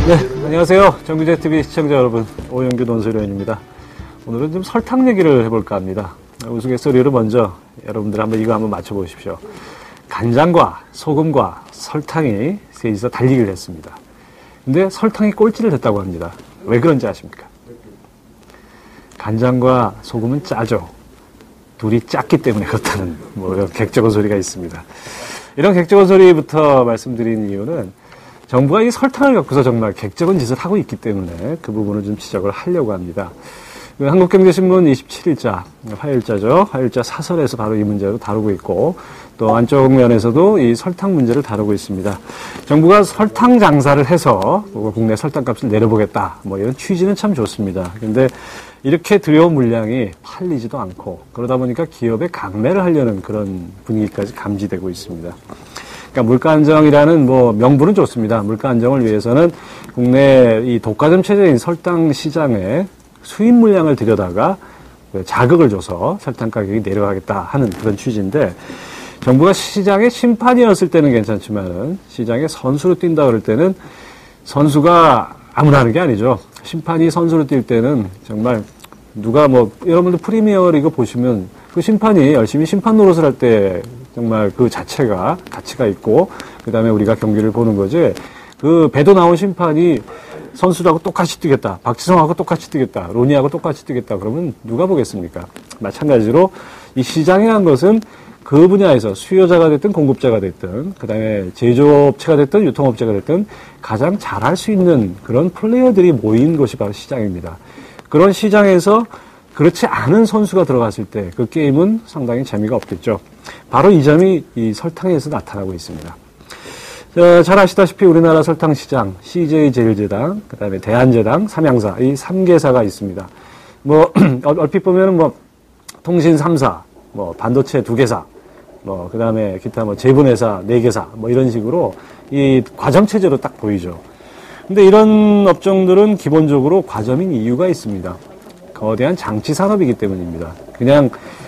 네, 안녕하세요. 정규제TV 시청자 여러분, 오영규 논설위원입니다. 오늘은 좀 설탕 얘기를 해볼까 합니다. 우스갯소리로 먼저 여러분들 이거 한번 맞춰보십시오. 간장과 소금과 설탕이 셋이서 달리기를 했습니다. 근데 설탕이 꼴찌를 했다고 합니다. 왜 그런지 아십니까? 간장과 소금은 짜죠. 둘이 짰기 때문에 그렇다는 이런 객적은 소리가 있습니다. 이런 객적은 소리부터 말씀드린 이유는 정부가 이 설탕을 갖고서 정말 객적은 짓을 하고 있기 때문에 그 부분을 좀 지적을 하려고 합니다. 한국경제신문 27일자, 화요일자죠. 화요일자 사설에서 바로 이 문제를 다루고 있고, 또 안쪽 면에서도 이 설탕 문제를 다루고 있습니다. 정부가 설탕 장사를 해서 국내 설탕값을 내려보겠다. 이런 취지는 참 좋습니다. 근데 이렇게 들여온 물량이 팔리지도 않고, 그러다 보니까 기업에 강매를 하려는 그런 분위기까지 감지되고 있습니다. 그러니까 물가 안정이라는 명분은 좋습니다. 물가 안정을 위해서는 국내 이 독과점 체제인 설탕 시장에 수입 물량을 들여다가 자극을 줘서 설탕 가격이 내려가겠다 하는 그런 취지인데, 정부가 시장의 심판이었을 때는 괜찮지만은 시장에 선수로 뛴다 그럴 때는 선수가 아무나 하는 게 아니죠. 심판이 선수로 뛸 때는 정말 누가 여러분들 프리미어리그 보시면 그 심판이 열심히 심판 노릇을 할 때 정말 그 자체가 가치가 있고, 그 다음에 우리가 경기를 보는 거지, 그 배도 나온 심판이 선수들하고 똑같이 뛰겠다, 박지성하고 똑같이 뛰겠다, 로니하고 똑같이 뛰겠다, 그러면 누가 보겠습니까? 마찬가지로 이 시장이라는 것은 그 분야에서 수요자가 됐든 공급자가 됐든, 그 다음에 제조업체가 됐든 유통업체가 됐든 가장 잘할 수 있는 그런 플레이어들이 모인 것이 바로 시장입니다. 그런 시장에서 그렇지 않은 선수가 들어갔을 때 그 게임은 상당히 재미가 없겠죠. 바로 이 점이 이 설탕에서 나타나고 있습니다. 잘 아시다시피 우리나라 설탕 시장, CJ제일제당, 그 다음에 대한제당, 삼양사, 이 3개사가 있습니다. 얼핏 보면은 통신 3사, 반도체 2개사, 그 다음에 기타 제분회사 4개사, 이런 식으로 이 과점체제로 딱 보이죠. 근데 이런 업종들은 기본적으로 과점인 이유가 있습니다. 거대한 장치 산업이기 때문입니다. 그냥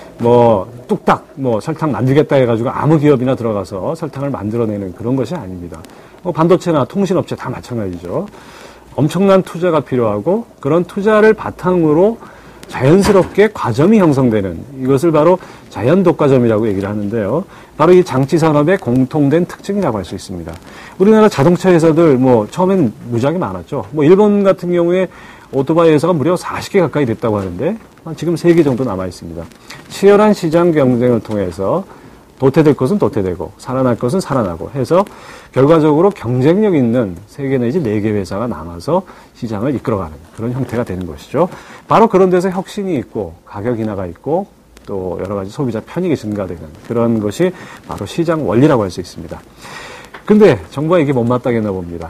뚝딱 설탕 만들겠다 해가지고 아무 기업이나 들어가서 설탕을 만들어내는 그런 것이 아닙니다. 반도체나 통신업체 다 마찬가지죠. 엄청난 투자가 필요하고, 그런 투자를 바탕으로 자연스럽게 과점이 형성되는, 이것을 바로 자연독과점이라고 얘기를 하는데요. 바로 이 장치 산업의 공통된 특징이라고 할 수 있습니다. 우리나라 자동차 회사들 처음엔 무지하게 많았죠. 일본 같은 경우에 오토바이 회사가 무려 40개 가까이 됐다고 하는데 지금 3개 정도 남아 있습니다. 치열한 시장 경쟁을 통해서 도태될 것은 도태되고 살아날 것은 살아나고 해서 결과적으로 경쟁력 있는 3개 내지 4개 회사가 남아서 시장을 이끌어가는 그런 형태가 되는 것이죠. 바로 그런 데서 혁신이 있고 가격 인하가 있고 또 여러 가지 소비자 편익이 증가되는 그런 것이 바로 시장 원리라고 할 수 있습니다. 근데 정부가 이게 못마땅했나 봅니다.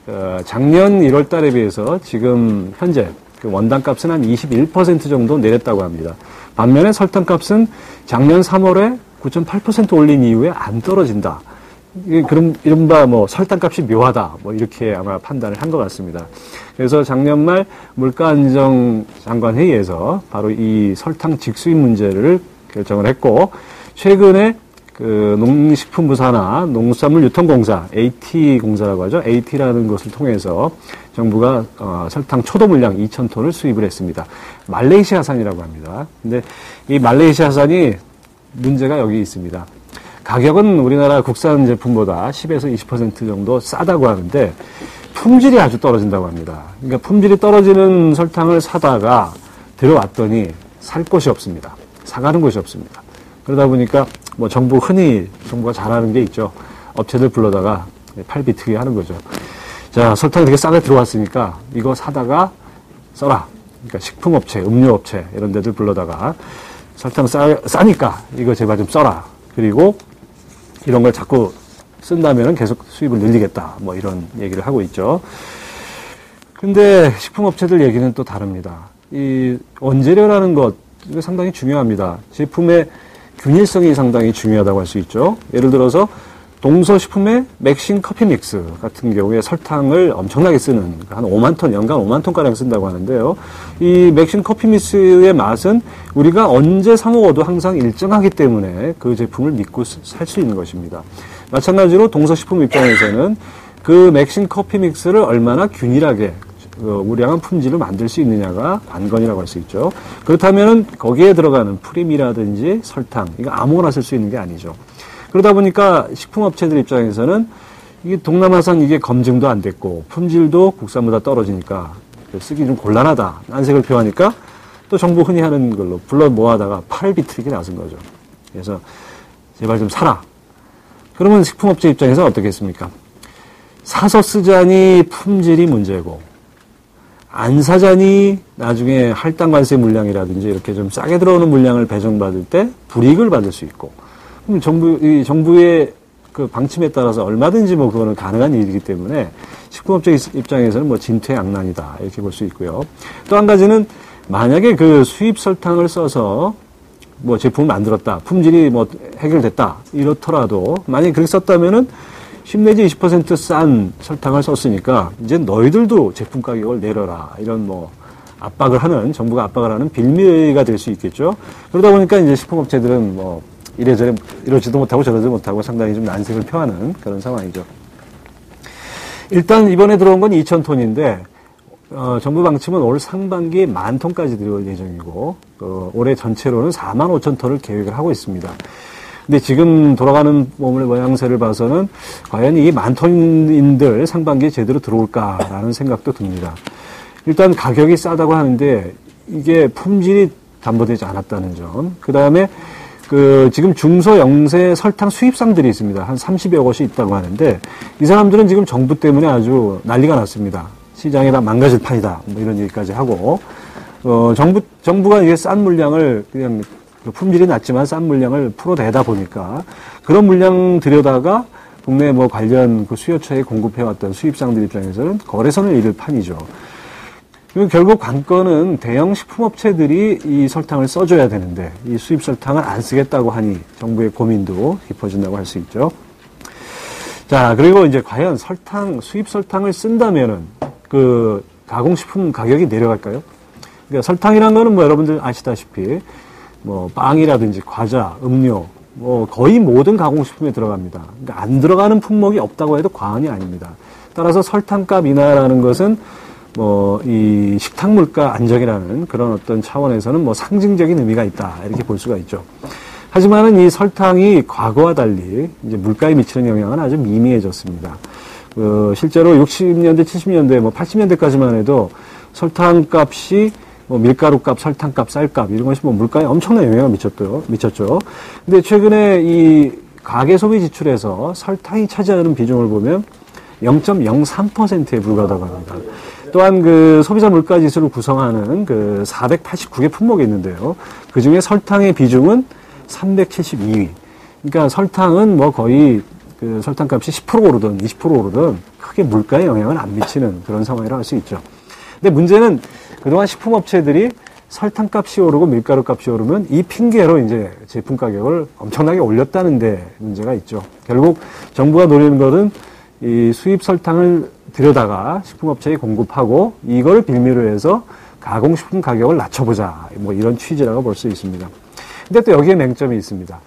작년 1월 달에 비해서 지금 현재 그 원당 값은 한 21% 정도 내렸다고 합니다. 반면에 설탕 값은 작년 3월에 9.8% 올린 이후에 안 떨어진다. 그럼 이른바 설탕 값이 묘하다. 이렇게 아마 판단을 한 것 같습니다. 그래서 작년 말 물가안정장관회의에서 바로 이 설탕 직수입 문제를 결정을 했고, 최근에 그 농식품부 산하 농수산물 유통공사 AT공사라고 하죠. AT라는 것을 통해서 정부가 설탕 초도 물량 2,000톤을 수입을 했습니다. 말레이시아산이라고 합니다. 근데 이 말레이시아산이 문제가 여기 있습니다. 가격은 우리나라 국산 제품보다 10에서 20% 정도 싸다고 하는데 품질이 아주 떨어진다고 합니다. 그러니까 품질이 떨어지는 설탕을 사다가 들어왔더니 살 곳이 없습니다. 사가는 곳이 없습니다. 그러다 보니까 정부가 잘하는 게 있죠. 업체들 불러다가 팔비트기 하는 거죠. 자, 설탕이 되게 싸게 들어왔으니까 이거 사다가 써라. 그러니까 식품업체, 음료업체 이런 데들 불러다가 설탕 싸니까 이거 제발 좀 써라. 그리고 이런 걸 자꾸 쓴다면 계속 수입을 늘리겠다. 이런 얘기를 하고 있죠. 근데 식품업체들 얘기는 또 다릅니다. 이 원재료라는 것, 이거 상당히 중요합니다. 제품의 균일성이 상당히 중요하다고 할 수 있죠. 예를 들어서 동서식품의 맥신 커피 믹스 같은 경우에 설탕을 엄청나게 쓰는 한 5만 톤, 연간 5만 톤가량 쓴다고 하는데요. 이 맥신 커피 믹스의 맛은 우리가 언제 사 먹어도 항상 일정하기 때문에 그 제품을 믿고 살 수 있는 것입니다. 마찬가지로 동서식품 입장에서는 그 맥신 커피 믹스를 얼마나 균일하게 우량한 품질을 만들 수 있느냐가 관건이라고 할 수 있죠. 그렇다면 거기에 들어가는 프림이라든지 설탕, 이거 아무거나 쓸 수 있는 게 아니죠. 그러다 보니까 식품업체들 입장에서는 이게 동남아산 이게 검증도 안 됐고 품질도 국산보다 떨어지니까 쓰기 좀 곤란하다. 안색을 표하니까 또 정부 흔히 하는 걸로 불러 모아다가 팔을 비틀기 나선 거죠. 그래서 제발 좀 사라. 그러면 식품업체 입장에서 어떻겠습니까? 사서 쓰자니 품질이 문제고 안 사자니 나중에 할당 관세 물량이라든지 이렇게 좀 싸게 들어오는 물량을 배정받을 때 불이익을 받을 수 있고 그럼 정부의 그 방침에 따라서 얼마든지 뭐 그거는 가능한 일이기 때문에 식품업체 입장에서는 뭐 진퇴양난이다 이렇게 볼 수 있고요. 또 한 가지는 만약에 그 수입 설탕을 써서 뭐 제품을 만들었다, 품질이 뭐 해결됐다 이렇더라도 만약에 그렇게 썼다면은 10 내지 20%싼 설탕을 썼으니까 이제 너희들도 제품 가격을 내려라 이런 뭐 압박을 하는 정부가 압박을 하는 빌미가 될 수 있겠죠. 그러다 보니까 이제 식품업체들은 뭐 이래저래 이러지도 못하고 저러지도 못하고 상당히 좀 난색을 표하는 그런 상황이죠. 일단 이번에 들어온 건 2,000톤인데 정부 방침은 올 상반기에 10,000톤까지 들어올 예정이고 올해 전체로는 45,000톤을 계획을 하고 있습니다. 근데 지금 돌아가는 모양새를 봐서는 과연 이 10,000톤인들 상반기에 제대로 들어올까라는 생각도 듭니다. 일단 가격이 싸다고 하는데 이게 품질이 담보되지 않았다는 점. 그 다음에 지금 중소 영세 설탕 수입상들이 있습니다. 한 30여 곳이 있다고 하는데 이 사람들은 지금 정부 때문에 아주 난리가 났습니다. 시장이 다 망가질 판이다. 뭐 이런 얘기까지 하고 정부가 이게 싼 물량을 그냥 품질이 낮지만 싼 물량을 풀어내다 보니까 그런 물량 들여다가 국내 뭐 관련 그 수요처에 공급해왔던 수입상들 입장에서는 거래선을 잃을 판이죠. 결국 관건은 대형 식품업체들이 이 설탕을 써줘야 되는데 이 수입 설탕을 안 쓰겠다고 하니 정부의 고민도 깊어진다고 할 수 있죠. 자, 그리고 이제 과연 수입 설탕을 쓴다면은 그 가공식품 가격이 내려갈까요? 그러니까 설탕이라는 거는 뭐 여러분들 아시다시피 뭐 빵이라든지 과자, 음료, 뭐 거의 모든 가공식품에 들어갑니다. 그러니까 안 들어가는 품목이 없다고 해도 과언이 아닙니다. 따라서 설탕값 인하라는 것은 뭐 이 식탁 물가 안정이라는 그런 어떤 차원에서는 뭐 상징적인 의미가 있다 이렇게 볼 수가 있죠. 하지만은 이 설탕이 과거와 달리 이제 물가에 미치는 영향은 아주 미미해졌습니다. 실제로 60년대, 70년대, 뭐 80년대까지만 해도 설탕값이 뭐 밀가루값, 설탕값, 쌀값 이런 것이 뭐 물가에 엄청난 영향을 미쳤죠. 근데 최근에 이 가계 소비 지출에서 설탕이 차지하는 비중을 보면 0.03%에 불과하다고 합니다. 또한 그 소비자 물가 지수를 구성하는 그 489개 품목이 있는데요. 그 중에 설탕의 비중은 372위. 그러니까 설탕은 뭐 거의 그 설탕값이 10% 오르든 20% 오르든 크게 물가에 영향을 안 미치는 그런 상황이라고 할 수 있죠. 근데 문제는 그동안 식품업체들이 설탕값이 오르고 밀가루값이 오르면 이 핑계로 이제 제품 가격을 엄청나게 올렸다는 데 문제가 있죠. 결국 정부가 노리는 것은 이 수입 설탕을 들여다가 식품업체에 공급하고 이걸 빌미로 해서 가공식품 가격을 낮춰보자. 뭐 이런 취지라고 볼 수 있습니다. 근데 또 여기에 맹점이 있습니다.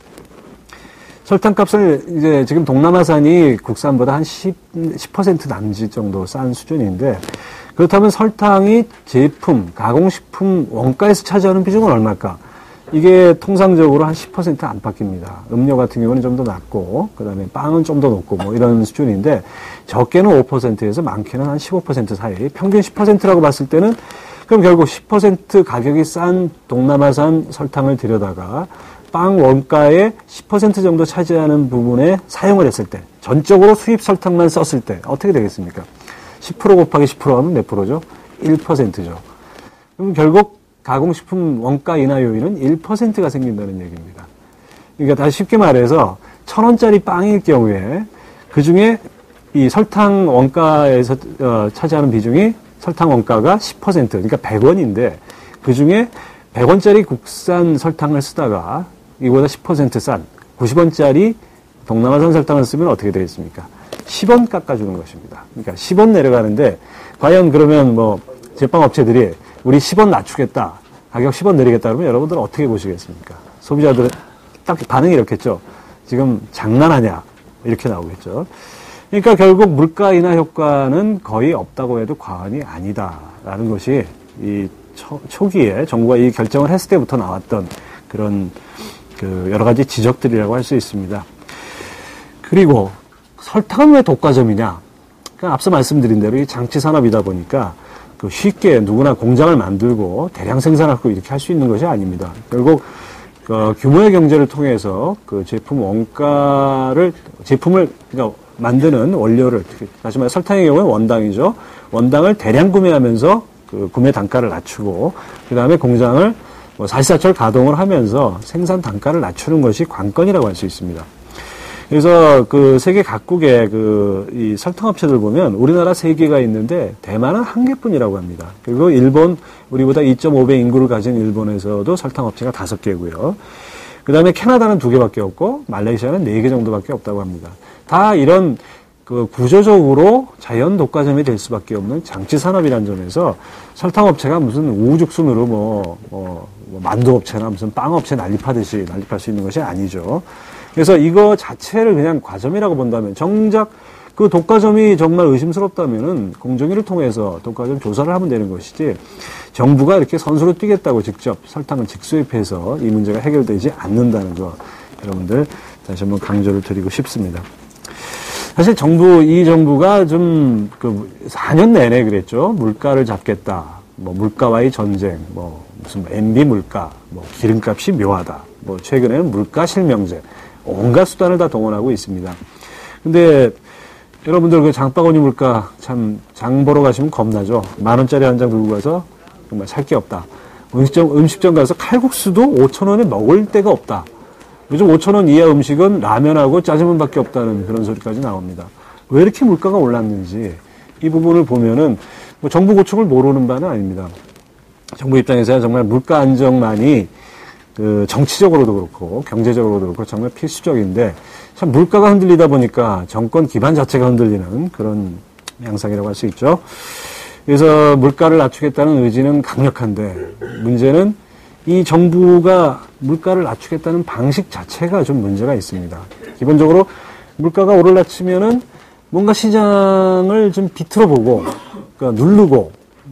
설탕값을 이제 지금 동남아산이 국산보다 한 10% 남짓 정도 싼 수준인데 그렇다면 설탕이 제품, 가공식품 원가에서 차지하는 비중은 얼마일까? 이게 통상적으로 한 10% 안팎입니다. 음료 같은 경우는 좀 더 낮고, 그 다음에 빵은 좀 더 높고, 뭐 이런 수준인데, 적게는 5%에서 많게는 한 15% 사이, 평균 10%라고 봤을 때는, 그럼 결국 10% 가격이 싼 동남아산 설탕을 들여다가, 빵 원가의 10% 정도 차지하는 부분에 사용을 했을 때, 전적으로 수입 설탕만 썼을 때, 어떻게 되겠습니까? 10% 곱하기 10% 하면 몇 프로죠? 1%죠. 그럼 결국 가공식품 원가 인하 요인은 1%가 생긴다는 얘기입니다. 그러니까 다시 쉽게 말해서 1,000원짜리 빵일 경우에 그 중에 이 설탕 원가에서 차지하는 비중이 설탕 원가가 10%, 그러니까 100원인데 그 중에 100원짜리 국산 설탕을 쓰다가 이거보다 10% 싼 90원짜리 동남아산 설탕을 쓰면 어떻게 되겠습니까? 10원 깎아주는 것입니다. 그러니까 10원 내려가는데 과연 그러면 뭐 제빵 업체들이 우리 10원 낮추겠다, 가격 10원 내리겠다 그러면 여러분들은 어떻게 보시겠습니까? 소비자들은 딱 반응이 이렇겠죠. 지금 장난하냐 이렇게 나오겠죠. 그러니까 결국 물가 인하 효과는 거의 없다고 해도 과언이 아니다라는 것이 이 초기에 정부가 이 결정을 했을 때부터 나왔던 그런 그 여러 가지 지적들이라고 할 수 있습니다. 그리고 설탕은 왜 독과점이냐? 그러니까 앞서 말씀드린 대로 이 장치 산업이다 보니까 그 쉽게 누구나 공장을 만들고 대량 생산하고 이렇게 할 수 있는 것이 아닙니다. 결국 규모의 경제를 통해서 그 제품을 그러니까 만드는 원료를, 다시 말해 설탕의 경우에 원당이죠. 원당을 대량 구매하면서 그 구매 단가를 낮추고, 그 다음에 공장을 사시사철 가동을 하면서 생산 단가를 낮추는 것이 관건이라고 할 수 있습니다. 그래서 그 세계 각국의 이 설탕업체들 보면 우리나라 3개가 있는데 대만은 1개뿐이라고 합니다. 그리고 일본, 우리보다 2.5배 인구를 가진 일본에서도 설탕업체가 5개고요. 그 다음에 캐나다는 2개밖에 없고 말레이시아는 4개 정도밖에 없다고 합니다. 다 이런 그 구조적으로 자연 독과점이 될 수밖에 없는 장치 산업이라는 점에서 설탕업체가 무슨 우후죽순으로 만두업체나 무슨 빵업체 난립할 수 있는 것이 아니죠. 그래서 이거 자체를 그냥 과점이라고 본다면, 정작 그 독과점이 정말 의심스럽다면은 공정위를 통해서 독과점 조사를 하면 되는 것이지, 정부가 이렇게 선수로 뛰겠다고 직접 설탕을 직수입해서 이 문제가 해결되지 않는다는 거, 여러분들 다시 한번 강조를 드리고 싶습니다. 사실 이 정부가 좀 4년 내내 그랬죠. 물가를 잡겠다. 물가와의 전쟁, 무슨 MB 물가, 기름값이 묘하다. 최근에는 물가 실명제. 온갖 수단을 다 동원하고 있습니다. 근데 여러분들 그 장바구니 물가 참 장 보러 가시면 겁나죠. 10,000원짜리 한 장 들고 가서 정말 살 게 없다. 음식점 가서 칼국수도 5,000원에 먹을 데가 없다. 요즘 5,000원 이하 음식은 라면하고 짜장면밖에 없다는 그런 소리까지 나옵니다. 왜 이렇게 물가가 올랐는지 이 부분을 보면은 정부 고충을 모르는 바는 아닙니다. 정부 입장에서야 정말 물가 안정만이 정치적으로도 그렇고 경제적으로도 그렇고 정말 필수적인데, 참 물가가 흔들리다 보니까 정권 기반 자체가 흔들리는 그런 양상이라고 할 수 있죠. 그래서 물가를 낮추겠다는 의지는 강력한데, 문제는 이 정부가 물가를 낮추겠다는 방식 자체가 좀 문제가 있습니다. 기본적으로 물가가 오르락치면은 뭔가 시장을 좀 비틀어 보고, 그러니까 누르고,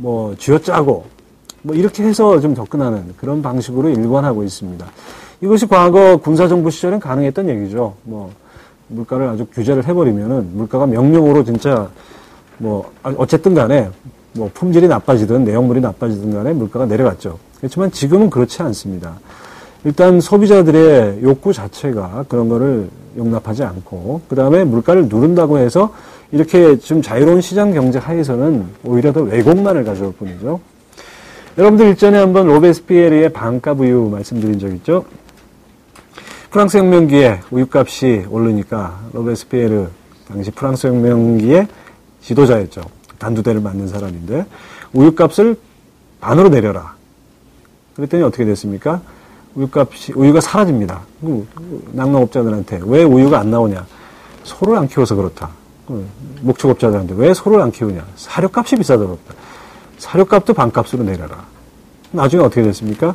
쥐어짜고, 이렇게 해서 좀 접근하는 그런 방식으로 일관하고 있습니다. 이것이 과거 군사정부 시절엔 가능했던 얘기죠. 물가를 아주 규제를 해버리면은 물가가 명령으로 진짜 어쨌든 간에 품질이 나빠지든 내용물이 나빠지든 간에 물가가 내려갔죠. 그렇지만 지금은 그렇지 않습니다. 일단 소비자들의 욕구 자체가 그런 거를 용납하지 않고, 그 다음에 물가를 누른다고 해서 이렇게 좀 자유로운 시장 경제 하에서는 오히려 더 왜곡만을 가져올 뿐이죠. 여러분들 일전에 한번 로베스피에르의 반값 우유 말씀드린 적 있죠? 프랑스 혁명기에 우유값이 오르니까 로베스피에르 당시 프랑스 혁명기의 지도자였죠. 단두대를 맡는 사람인데 우유값을 반으로 내려라. 그랬더니 어떻게 됐습니까? 우유가 사라집니다. 낙농업자들한테 왜 우유가 안 나오냐? 소를 안 키워서 그렇다. 목축업자들한테 왜 소를 안 키우냐? 사료값이 비싸서 그렇다. 사료값도 반값으로 내려라. 나중에 어떻게 됐습니까?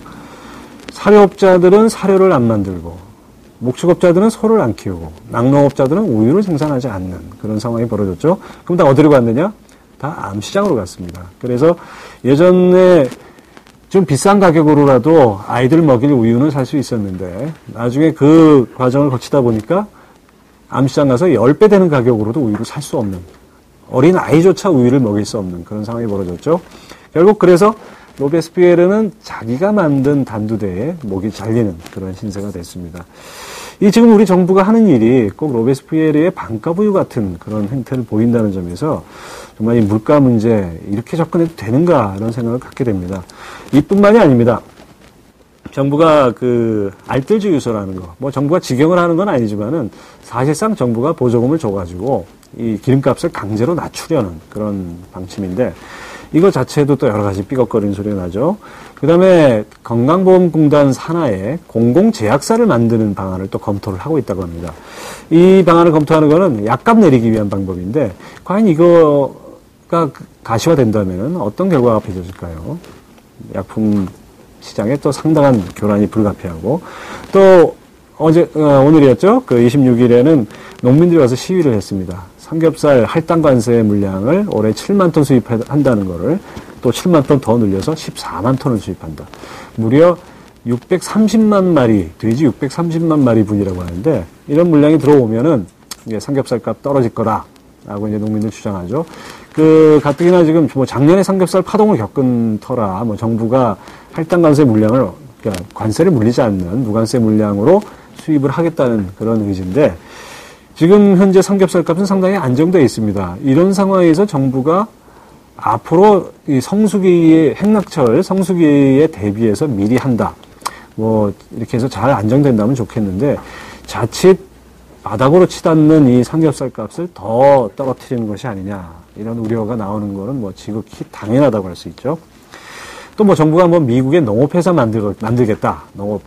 사료업자들은 사료를 안 만들고, 목축업자들은 소를 안 키우고, 낙농업자들은 우유를 생산하지 않는 그런 상황이 벌어졌죠. 그럼 다 어디로 갔느냐? 다 암시장으로 갔습니다. 그래서 예전에 좀 비싼 가격으로라도 아이들 먹일 우유는 살 수 있었는데, 나중에 그 과정을 거치다 보니까 암시장 가서 10배 되는 가격으로도 우유를 살 수 없는, 어린 아이조차 우유를 먹일 수 없는 그런 상황이 벌어졌죠. 결국 그래서 로베스피에르는 자기가 만든 단두대에 목이 잘리는 그런 신세가 됐습니다. 지금 우리 정부가 하는 일이 꼭 로베스피에르의 반값 우유 같은 그런 행태를 보인다는 점에서 정말 이 물가 문제 이렇게 접근해도 되는가 이런 생각을 갖게 됩니다. 이뿐만이 아닙니다. 정부가 알뜰주유소라는 거, 정부가 직영을 하는 건 아니지만은 사실상 정부가 보조금을 줘가지고 이 기름값을 강제로 낮추려는 그런 방침인데, 이거 자체도 또 여러 가지 삐걱거리는 소리가 나죠. 그 다음에 건강보험공단 산하에 공공제약사를 만드는 방안을 또 검토를 하고 있다고 합니다. 이 방안을 검토하는 거는 약값 내리기 위한 방법인데, 과연 이거가 가시화된다면 어떤 결과가 빚어질까요? 약품 시장에 또 상당한 교란이 불가피하고, 또 오늘이었죠. 26일에는 농민들이 와서 시위를 했습니다. 삼겹살 할당 관세 물량을 올해 7만 톤 수입한다는 거를 또 7만 톤 더 늘려서 14만 톤을 수입한다. 무려 630만 마리, 돼지 630만 마리 분이라고 하는데 이런 물량이 들어오면은 이제 삼겹살 값 떨어질 거다라고 이제 농민들 주장하죠. 가뜩이나 지금 뭐 작년에 삼겹살 파동을 겪은 터라 뭐 정부가 할당 관세 물량을 그러니까 관세를 물리지 않는 무관세 물량으로 수입을 하겠다는 그런 의지인데 지금 현재 삼겹살 값은 상당히 안정되어 있습니다. 이런 상황에서 정부가 앞으로 이 성수기의 행락철 성수기에 대비해서 미리 한다. 뭐 이렇게 해서 잘 안정된다면 좋겠는데 자칫 바닥으로 치닫는 이 삼겹살 값을 더 떨어뜨리는 것이 아니냐 이런 우려가 나오는 거는 뭐 지극히 당연하다고 할 수 있죠. 또 뭐 정부가 뭐 미국의 농업회사 만들겠다.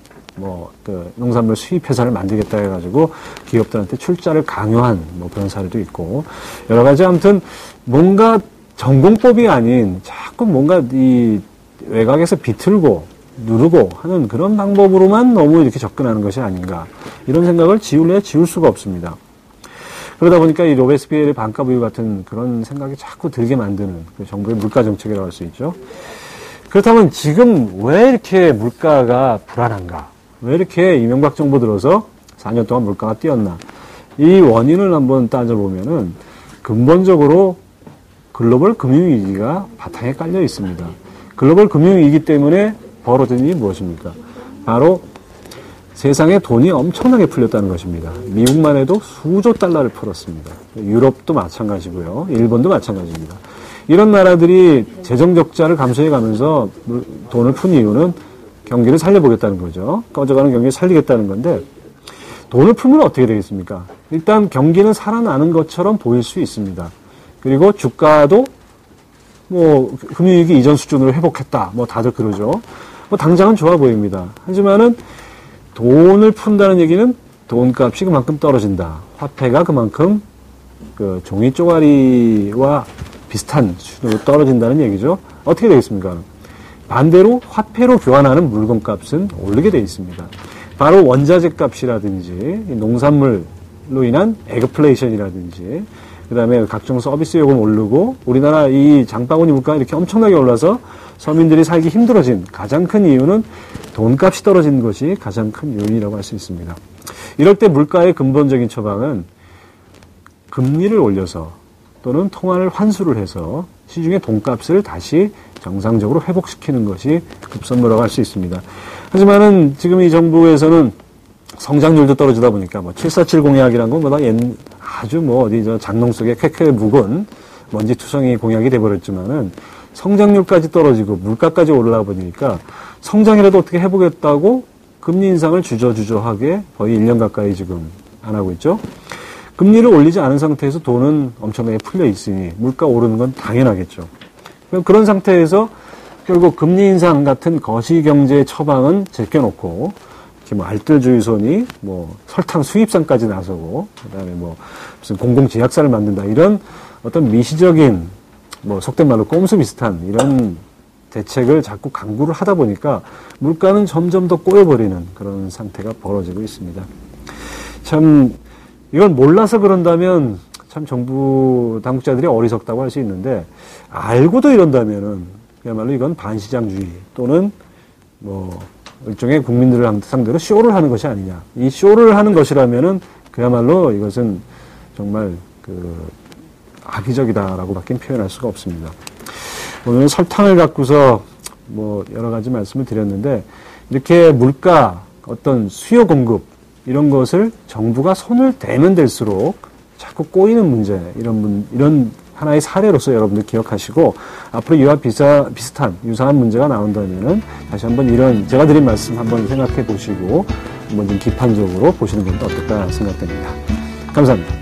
농산물 수입회사를 만들겠다 해가지고 기업들한테 출자를 강요한 뭐 그런 사례도 있고 여러 가지 아무튼 뭔가 전공법이 아닌 자꾸 뭔가 이 외곽에서 비틀고 누르고 하는 그런 방법으로만 너무 이렇게 접근하는 것이 아닌가 이런 생각을 지울 수가 없습니다. 그러다 보니까 이 로베스피에르의 반값 우유 같은 그런 생각이 자꾸 들게 만드는 그 정부의 물가 정책이라고 할 수 있죠. 그렇다면 지금 왜 이렇게 물가가 불안한가? 왜 이렇게 이명박 정부 들어서 4년 동안 물가가 뛰었나? 이 원인을 한번 따져보면은 근본적으로 글로벌 금융위기가 바탕에 깔려 있습니다. 글로벌 금융위기 때문에 벌어진 일이 무엇입니까? 바로 세상에 돈이 엄청나게 풀렸다는 것입니다. 미국만 해도 수조 달러를 풀었습니다. 유럽도 마찬가지고요. 일본도 마찬가지입니다. 이런 나라들이 재정 적자를 감소해 가면서 돈을 푼 이유는 경기를 살려보겠다는 거죠. 꺼져가는 경기를 살리겠다는 건데 돈을 풀면 어떻게 되겠습니까? 일단 경기는 살아나는 것처럼 보일 수 있습니다. 그리고 주가도 뭐 금융위기 이전 수준으로 회복했다. 뭐 다들 그러죠. 뭐 당장은 좋아 보입니다. 하지만은 돈을 푼다는 얘기는 돈값이 그만큼 떨어진다. 화폐가 그만큼 그 종이 쪼가리와 비슷한 수준으로 떨어진다는 얘기죠. 어떻게 되겠습니까? 반대로 화폐로 교환하는 물건값은 오르게 되어 있습니다. 바로 원자재 값이라든지 농산물로 인한 에그플레이션이라든지 그다음에 각종 서비스 요금 오르고 우리나라 이 장바구니 물가가 이렇게 엄청나게 올라서 서민들이 살기 힘들어진 가장 큰 이유는 돈값이 떨어진 것이 가장 큰 요인이라고 할 수 있습니다. 이럴 때 물가의 근본적인 처방은 금리를 올려서 또는 통화를 환수를 해서 시중의 돈값을 다시 정상적으로 회복시키는 것이 급선무라고 할 수 있습니다. 하지만은 지금 이 정부에서는 성장률도 떨어지다 보니까 뭐 747 공약이란 건 뭐다 아주 뭐 어디 저 장롱 속에 쾌쾌 묵은 먼지투성이 공약이 돼버렸지만은 성장률까지 떨어지고 물가까지 올라가 보니까 성장이라도 어떻게 해보겠다고 금리 인상을 주저주저하게 거의 1년 가까이 지금 안 하고 있죠. 금리를 올리지 않은 상태에서 돈은 엄청나게 풀려 있으니 물가 오르는 건 당연하겠죠. 그런 상태에서 결국 금리 인상 같은 거시경제 처방은 제껴놓고 이렇게 뭐 알뜰주의손이 뭐 설탕 수입산까지 나서고 그다음에 뭐 무슨 공공제약사를 만든다 이런 어떤 미시적인 뭐 속된 말로 꼼수 비슷한 이런 대책을 자꾸 강구를 하다 보니까 물가는 점점 더 꼬여버리는 그런 상태가 벌어지고 있습니다. 참 이걸 몰라서 그런다면 참 정부 당국자들이 어리석다고 할 수 있는데 알고도 이런다면은 그야말로 이건 반시장주의 또는 뭐 일종의 국민들을 상대로 쇼를 하는 것이 아니냐. 이 쇼를 하는 것이라면은 그야말로 이것은 정말 악의적이다라고밖에 표현할 수가 없습니다. 오늘은 설탕을 갖고서 뭐 여러 가지 말씀을 드렸는데 이렇게 물가 어떤 수요 공급 이런 것을 정부가 손을 대면 될수록 자꾸 꼬이는 문제 이런 하나의 사례로서 여러분들 기억하시고 앞으로 이와 비슷한 유사한 문제가 나온다면은 다시 한번 이런 제가 드린 말씀 한번 생각해 보시고 한번 좀 비판적으로 보시는 것도 어떨까 생각됩니다. 감사합니다.